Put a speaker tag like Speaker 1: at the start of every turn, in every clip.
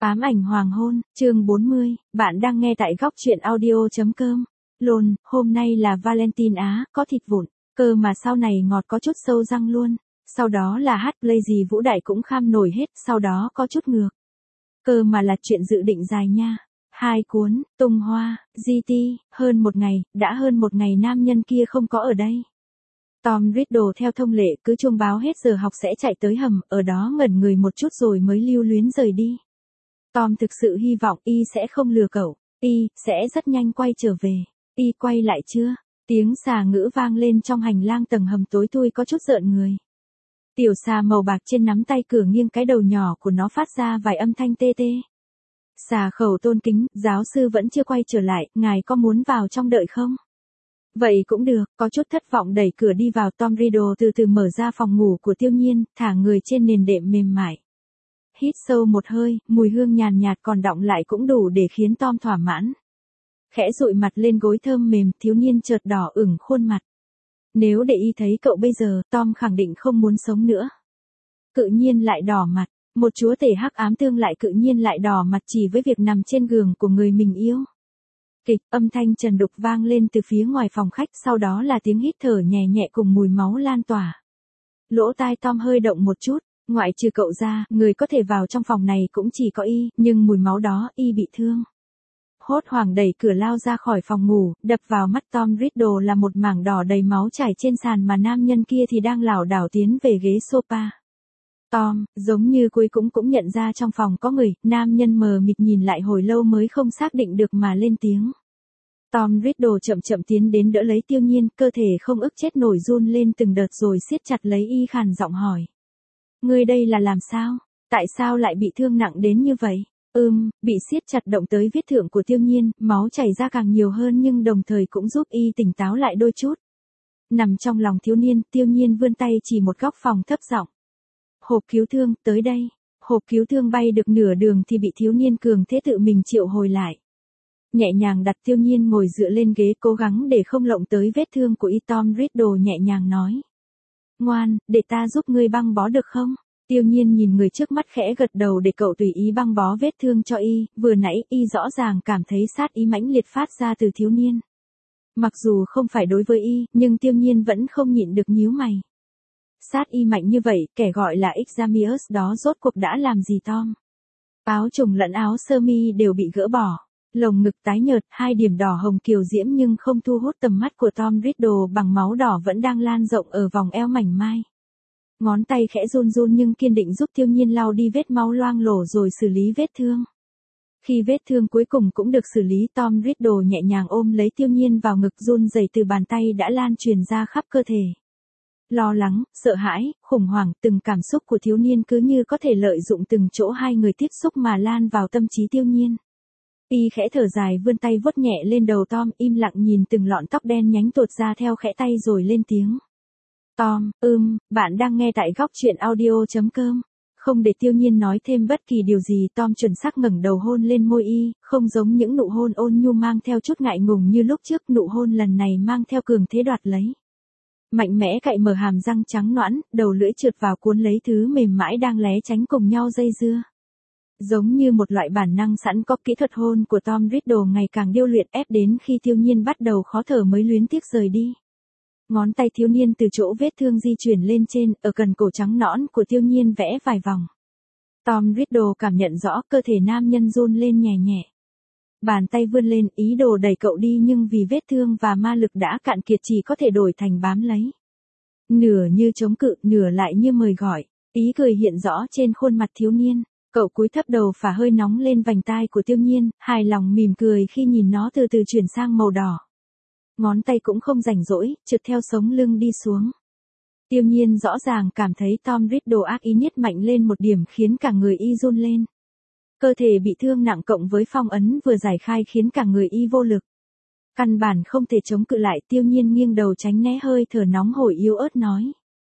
Speaker 1: Ám ảnh hoàng hôn, chương 40, bạn đang nghe tại góc truyện audio.com. Lồn, hôm nay là Valentine á, có thịt vụn, cơ mà sau này ngọt có chút sâu răng luôn. Sau đó là hát play gì Vũ Đại cũng kham nổi hết, sau đó có chút ngược. Cơ mà là chuyện dự định dài nha. 2 cuốn, tung hoa, GT, hơn một ngày, đã hơn một ngày nam nhân kia không có ở đây. Tom Riddle theo thông lệ cứ chuông báo hết giờ học sẽ chạy tới hầm, ở đó ngẩn người một chút rồi mới lưu luyến rời đi. Tom thực sự hy vọng y sẽ không lừa cậu, y sẽ rất nhanh quay trở về. Y quay lại chưa? Tiếng xà ngữ vang lên trong hành lang tầng hầm tối thui có chút rợn người. Tiểu xà màu bạc trên nắm tay cửa nghiêng cái đầu nhỏ của nó phát ra vài âm thanh tê tê. Xà khẩu tôn kính, giáo sư vẫn chưa quay trở lại, ngài có muốn vào trong đợi không? Vậy cũng được, có chút thất vọng đẩy cửa đi vào. Tom Riddle từ từ mở ra phòng ngủ của Tiêu Nhiên, thả người trên nền đệm mềm mại. Hít sâu một hơi, mùi hương nhàn nhạt còn đọng lại cũng đủ để khiến Tom thỏa mãn. Khẽ dụi mặt lên gối thơm mềm, thiếu niên chợt đỏ ửng khuôn mặt. Nếu để y thấy cậu bây giờ, Tom khẳng định không muốn sống nữa. Cự nhiên lại đỏ mặt, một chúa tể hắc ám tương lại cự nhiên lại đỏ mặt chỉ với việc nằm trên giường của người mình yêu. Kịch, âm thanh trần đục vang lên từ phía ngoài phòng khách, sau đó là tiếng hít thở nhẹ nhẹ cùng mùi máu lan tỏa. Lỗ tai Tom hơi động một chút. Ngoại trừ cậu ra, người có thể vào trong phòng này cũng chỉ có y, nhưng mùi máu đó, y bị thương. Hốt hoảng đẩy cửa lao ra khỏi phòng ngủ, đập vào mắt Tom Riddle là một mảng đỏ đầy máu chảy trên sàn mà nam nhân kia thì đang lảo đảo tiến về ghế sofa. Tom, giống như cuối cũng nhận ra trong phòng có người, nam nhân mờ mịt nhìn lại hồi lâu mới không xác định được mà lên tiếng. Tom Riddle chậm chậm tiến đến đỡ lấy Tiêu Nhiên, cơ thể không ức chết nổi run lên từng đợt rồi siết chặt lấy y khàn giọng hỏi. Ngươi đây là làm sao? Tại sao lại bị thương nặng đến như vậy? Bị siết chặt động tới vết thương của Tiêu Nhiên, máu chảy ra càng nhiều hơn nhưng đồng thời cũng giúp y tỉnh táo lại đôi chút. Nằm trong lòng thiếu niên, Tiêu Nhiên vươn tay chỉ một góc phòng thấp giọng. Hộp cứu thương, tới đây. Hộp cứu thương bay được nửa đường thì bị thiếu niên cường thế tự mình triệu hồi lại. Nhẹ nhàng đặt Tiêu Nhiên ngồi dựa lên ghế cố gắng để không lộng tới vết thương của y. Tom Riddle nhẹ nhàng nói. Ngoan, để ta giúp ngươi băng bó được không? Tiêu Nhiên nhìn người trước mắt khẽ gật đầu để cậu tùy ý băng bó vết thương cho y, vừa nãy y rõ ràng cảm thấy sát ý mãnh liệt phát ra từ thiếu niên. Mặc dù không phải đối với y, nhưng Tiêu Nhiên vẫn không nhịn được nhíu mày. Sát y mạnh như vậy, kẻ gọi là Examius đó rốt cuộc đã làm gì Tom? Áo trùng lẫn áo sơ mi đều bị gỡ bỏ. Lồng ngực tái nhợt, 2 điểm đỏ hồng kiều diễm nhưng không thu hút tầm mắt của Tom Riddle bằng máu đỏ vẫn đang lan rộng ở vòng eo mảnh mai. Ngón tay khẽ run run nhưng kiên định giúp Tiêu Nhiên lau đi vết máu loang lổ rồi xử lý vết thương. Khi vết thương cuối cùng cũng được xử lý, Tom Riddle nhẹ nhàng ôm lấy Tiêu Nhiên vào ngực, run rẩy từ bàn tay đã lan truyền ra khắp cơ thể. Lo lắng, sợ hãi, khủng hoảng, từng cảm xúc của thiếu niên cứ như có thể lợi dụng từng chỗ hai người tiếp xúc mà lan vào tâm trí Tiêu Nhiên. Y khẽ thở dài vươn tay vuốt nhẹ lên đầu Tom, im lặng nhìn từng lọn tóc đen nhánh tuột ra theo khẽ tay rồi lên tiếng. Tom, bạn đang nghe tại góc truyện audio.com. Không để Tiêu Nhiên nói thêm bất kỳ điều gì, Tom chuẩn xác ngẩng đầu hôn lên môi y, không giống những nụ hôn ôn nhu mang theo chút ngại ngùng như lúc trước, nụ hôn lần này mang theo cường thế đoạt lấy. Mạnh mẽ cạy mở hàm răng trắng nõn, đầu lưỡi trượt vào cuốn lấy thứ mềm mãi đang lé tránh cùng nhau dây dưa. Giống như một loại bản năng sẵn có, kỹ thuật hôn của Tom Riddle ngày càng điêu luyện, ép đến khi Tiêu Nhiên bắt đầu khó thở mới luyến tiếc rời đi. Ngón tay thiếu niên từ chỗ vết thương di chuyển lên trên, ở gần cổ trắng nõn của Tiêu Nhiên vẽ vài vòng. Tom Riddle cảm nhận rõ cơ thể nam nhân run lên nhẹ nhẹ. Bàn tay vươn lên ý đồ đẩy cậu đi nhưng vì vết thương và ma lực đã cạn kiệt chỉ có thể đổi thành bám lấy. Nửa như chống cự, nửa lại như mời gọi, ý cười hiện rõ trên khuôn mặt thiếu niên. Cậu cúi thấp đầu phả hơi nóng lên vành tai của Tiêu Nhiên, hài lòng mỉm cười khi nhìn nó từ từ chuyển sang màu đỏ. Ngón tay cũng không rảnh rỗi, trượt theo sống lưng đi xuống. Tiêu Nhiên rõ ràng cảm thấy Tom Riddle ác ý nhét mạnh lên một điểm khiến cả người y run lên. Cơ thể bị thương nặng cộng với phong ấn vừa giải khai khiến cả người y vô lực. Căn bản không thể chống cự lại, Tiêu Nhiên nghiêng đầu tránh né hơi thở nóng hổi yếu ớt nói.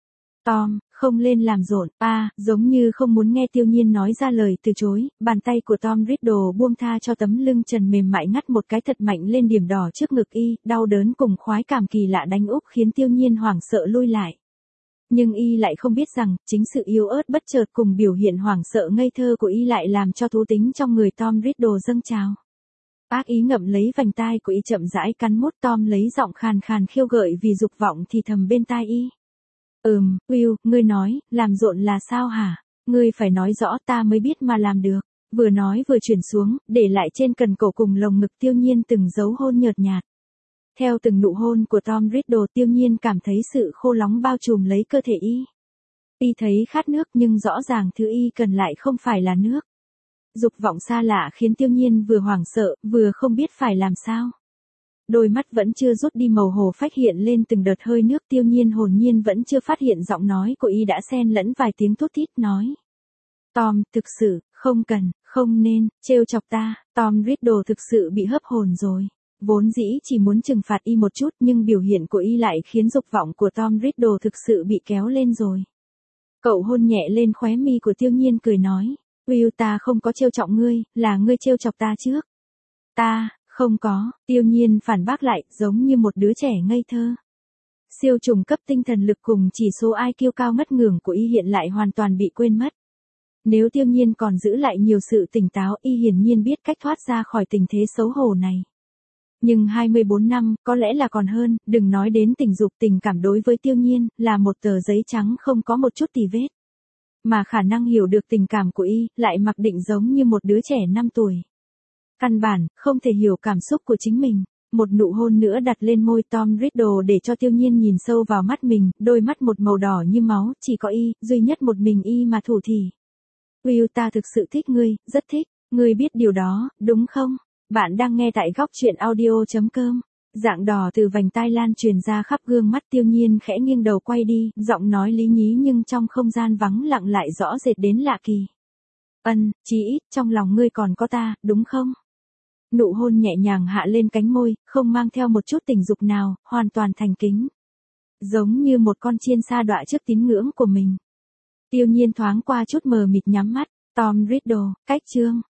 Speaker 1: Tom, không lên làm rộn, giống như không muốn nghe Tiêu Nhiên nói ra lời từ chối, bàn tay của Tom Riddle buông tha cho tấm lưng trần mềm mại ngắt một cái thật mạnh lên điểm đỏ trước ngực y, đau đớn cùng khoái cảm kỳ lạ đánh úp khiến Tiêu Nhiên hoảng sợ lui lại. Nhưng y lại không biết rằng, chính sự yếu ớt bất chợt cùng biểu hiện hoảng sợ ngây thơ của y lại làm cho thú tính trong người Tom Riddle dâng trào. Ác ý ngậm lấy vành tai của y chậm rãi cắn mút. Tom lấy giọng khàn khàn khiêu gợi vì dục vọng thì thầm bên tai y. Will, ngươi nói, làm rộn là sao hả? Ngươi phải nói rõ ta mới biết mà làm được. Vừa nói vừa chuyển xuống, để lại trên cần cổ cùng lồng ngực Tiêu Nhiên từng dấu hôn nhợt nhạt. Theo từng nụ hôn của Tom Riddle, Tiêu Nhiên cảm thấy sự khô nóng bao trùm lấy cơ thể y. Y thấy khát nước nhưng rõ ràng thứ y cần lại không phải là nước. Dục vọng xa lạ khiến Tiêu Nhiên vừa hoảng sợ, vừa không biết phải làm sao. Đôi mắt vẫn chưa rút đi màu hồ phách hiện lên từng đợt hơi nước. Tiêu Nhiên hồn nhiên vẫn chưa phát hiện giọng nói của y đã xen lẫn vài tiếng thút thít nói. Tom, thực sự, không cần, không nên, trêu chọc ta. Tom Riddle thực sự bị hấp hồn rồi. Vốn dĩ chỉ muốn trừng phạt y một chút nhưng biểu hiện của y lại khiến dục vọng của Tom Riddle thực sự bị kéo lên rồi. Cậu hôn nhẹ lên khóe mi của Tiêu Nhiên cười nói. Will, ta không có trêu chọc ngươi, là ngươi trêu chọc ta trước. Ta, không có, Tiêu Nhiên phản bác lại, giống như một đứa trẻ ngây thơ. Siêu trùng cấp tinh thần lực cùng chỉ số IQ cao ngất ngưỡng của y hiện lại hoàn toàn bị quên mất. Nếu Tiêu Nhiên còn giữ lại nhiều sự tỉnh táo, y hiển nhiên biết cách thoát ra khỏi tình thế xấu hổ này. Nhưng 24 năm, có lẽ là còn hơn, đừng nói đến tình dục, tình cảm đối với Tiêu Nhiên, là một tờ giấy trắng không có một chút tì vết. Mà khả năng hiểu được tình cảm của y, lại mặc định giống như một đứa trẻ 5 tuổi. Căn bản, không thể hiểu cảm xúc của chính mình. Một nụ hôn nữa đặt lên môi Tom Riddle để cho Tiêu Nhiên nhìn sâu vào mắt mình, đôi mắt một màu đỏ như máu, chỉ có y, duy nhất một mình y mà thủ thỉ. Will, ta thực sự thích ngươi, rất thích, ngươi biết điều đó, đúng không? Bạn đang nghe tại góc truyện audio.com. Dạng đỏ từ vành tai lan truyền ra khắp gương mắt. Tiêu Nhiên khẽ nghiêng đầu quay đi, giọng nói lý nhí nhưng trong không gian vắng lặng lại rõ rệt đến lạ kỳ. Chí ít, trong lòng ngươi còn có ta, đúng không? Nụ hôn nhẹ nhàng hạ lên cánh môi, không mang theo một chút tình dục nào, hoàn toàn thành kính. Giống như một con chiên sa đọa trước tín ngưỡng của mình. Tiêu Nhiên thoáng qua chút mờ mịt nhắm mắt. Tom Riddle, cách chương.